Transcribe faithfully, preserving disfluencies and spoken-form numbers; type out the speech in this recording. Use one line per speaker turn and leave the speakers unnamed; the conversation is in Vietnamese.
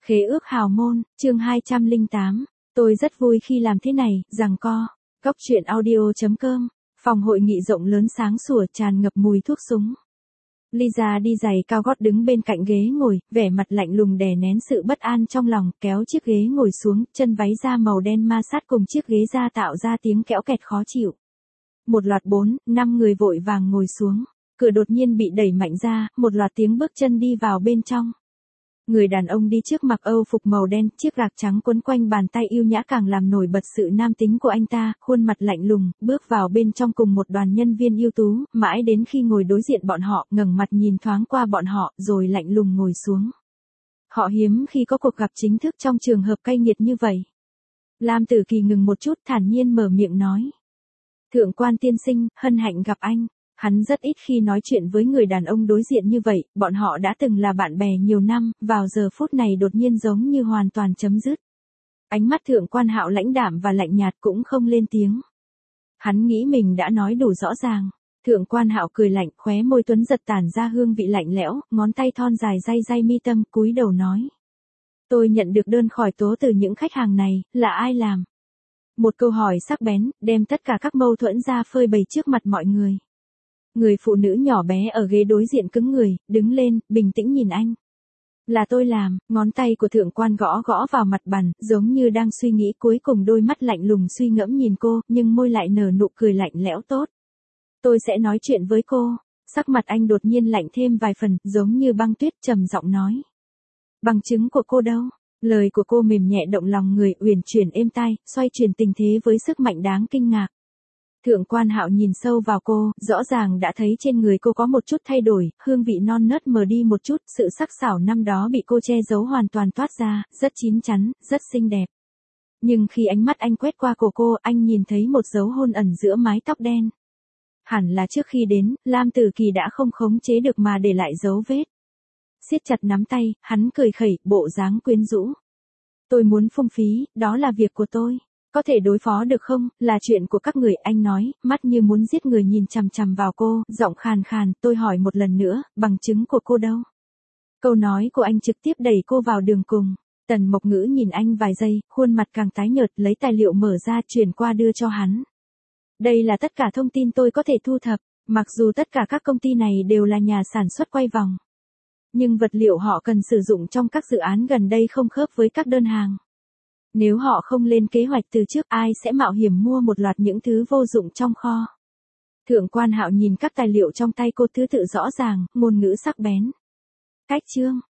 Khế ước hào môn, chương hai trăm lẻ tám. Tôi rất vui khi làm thế này, giằng co. Góc truyện audio chấm com. Phòng hội nghị rộng lớn sáng sủa tràn ngập mùi thuốc súng. Lisa đi giày cao gót đứng bên cạnh ghế ngồi, vẻ mặt lạnh lùng đè nén sự bất an trong lòng, kéo chiếc ghế ngồi xuống, chân váy da màu đen ma sát cùng chiếc ghế da tạo ra tiếng kẽo kẹt khó chịu. Một loạt bốn, năm người vội vàng ngồi xuống. Cửa đột nhiên bị đẩy mạnh ra, một loạt tiếng bước chân đi vào bên trong. Người đàn ông đi trước mặc âu phục màu đen, chiếc gạc trắng quấn quanh bàn tay yêu nhã càng làm nổi bật sự nam tính của anh ta, khuôn mặt lạnh lùng, bước vào bên trong cùng một đoàn nhân viên ưu tú, mãi đến khi ngồi đối diện bọn họ, ngẩng mặt nhìn thoáng qua bọn họ, rồi lạnh lùng ngồi xuống. Họ hiếm khi có cuộc gặp chính thức trong trường hợp cay nghiệt như vậy. Lam Tử Kỳ ngừng một chút, thản nhiên mở miệng nói. Thượng quan tiên sinh, hân hạnh gặp anh. Hắn rất ít khi nói chuyện với người đàn ông đối diện như vậy, bọn họ đã từng là bạn bè nhiều năm, vào giờ phút này đột nhiên giống như hoàn toàn chấm dứt. Ánh mắt Thượng quan Hạo lãnh đạm và lạnh nhạt cũng không lên tiếng. Hắn nghĩ mình đã nói đủ rõ ràng. Thượng quan Hạo cười lạnh, khóe môi tuấn giật tản ra hương vị lạnh lẽo, ngón tay thon dài day day mi tâm, cúi đầu nói. Tôi nhận được đơn khỏi tố từ những khách hàng này, là ai làm? Một câu hỏi sắc bén, đem tất cả các mâu thuẫn ra phơi bày trước mặt mọi người. Người phụ nữ nhỏ bé ở ghế đối diện cứng người, đứng lên, bình tĩnh nhìn anh. Là tôi làm, ngón tay của thượng quan gõ gõ vào mặt bàn, giống như đang suy nghĩ, cuối cùng đôi mắt lạnh lùng suy ngẫm nhìn cô, nhưng môi lại nở nụ cười lạnh lẽo tốt. Tôi sẽ nói chuyện với cô. Sắc mặt anh đột nhiên lạnh thêm vài phần, giống như băng tuyết, trầm giọng nói. Bằng chứng của cô đâu? Lời của cô mềm nhẹ động lòng người, uyển chuyển êm tai, xoay chuyển tình thế với sức mạnh đáng kinh ngạc. Thượng quan Hạo nhìn sâu vào cô, rõ ràng đã thấy trên người cô có một chút thay đổi, hương vị non nớt mờ đi một chút, sự sắc sảo năm đó bị cô che giấu hoàn toàn toát ra, rất chín chắn, rất xinh đẹp. Nhưng khi ánh mắt anh quét qua cổ cô, anh nhìn thấy một dấu hôn ẩn giữa mái tóc đen. Hẳn là trước khi đến, Lam Tử Kỳ đã không khống chế được mà để lại dấu vết. Siết chặt nắm tay, hắn cười khẩy, bộ dáng quyến rũ. Tôi muốn phung phí, đó là việc của tôi. Có thể đối phó được không, là chuyện của các người, anh nói, mắt như muốn giết người nhìn chằm chằm vào cô, giọng khàn khàn, tôi hỏi một lần nữa, bằng chứng của cô đâu? Câu nói của anh trực tiếp đẩy cô vào đường cùng. Tần Mộc Ngữ nhìn anh vài giây, khuôn mặt càng tái nhợt, lấy tài liệu mở ra, chuyển qua đưa cho hắn. Đây là tất cả thông tin tôi có thể thu thập, mặc dù tất cả các công ty này đều là nhà sản xuất quay vòng. Nhưng vật liệu họ cần sử dụng trong các dự án gần đây không khớp với các đơn hàng. Nếu họ không lên kế hoạch từ trước, ai sẽ mạo hiểm mua một loạt những thứ vô dụng trong kho? Thượng quan Hạo nhìn các tài liệu trong tay cô, thứ tự rõ ràng, ngôn ngữ sắc bén. Cách chương,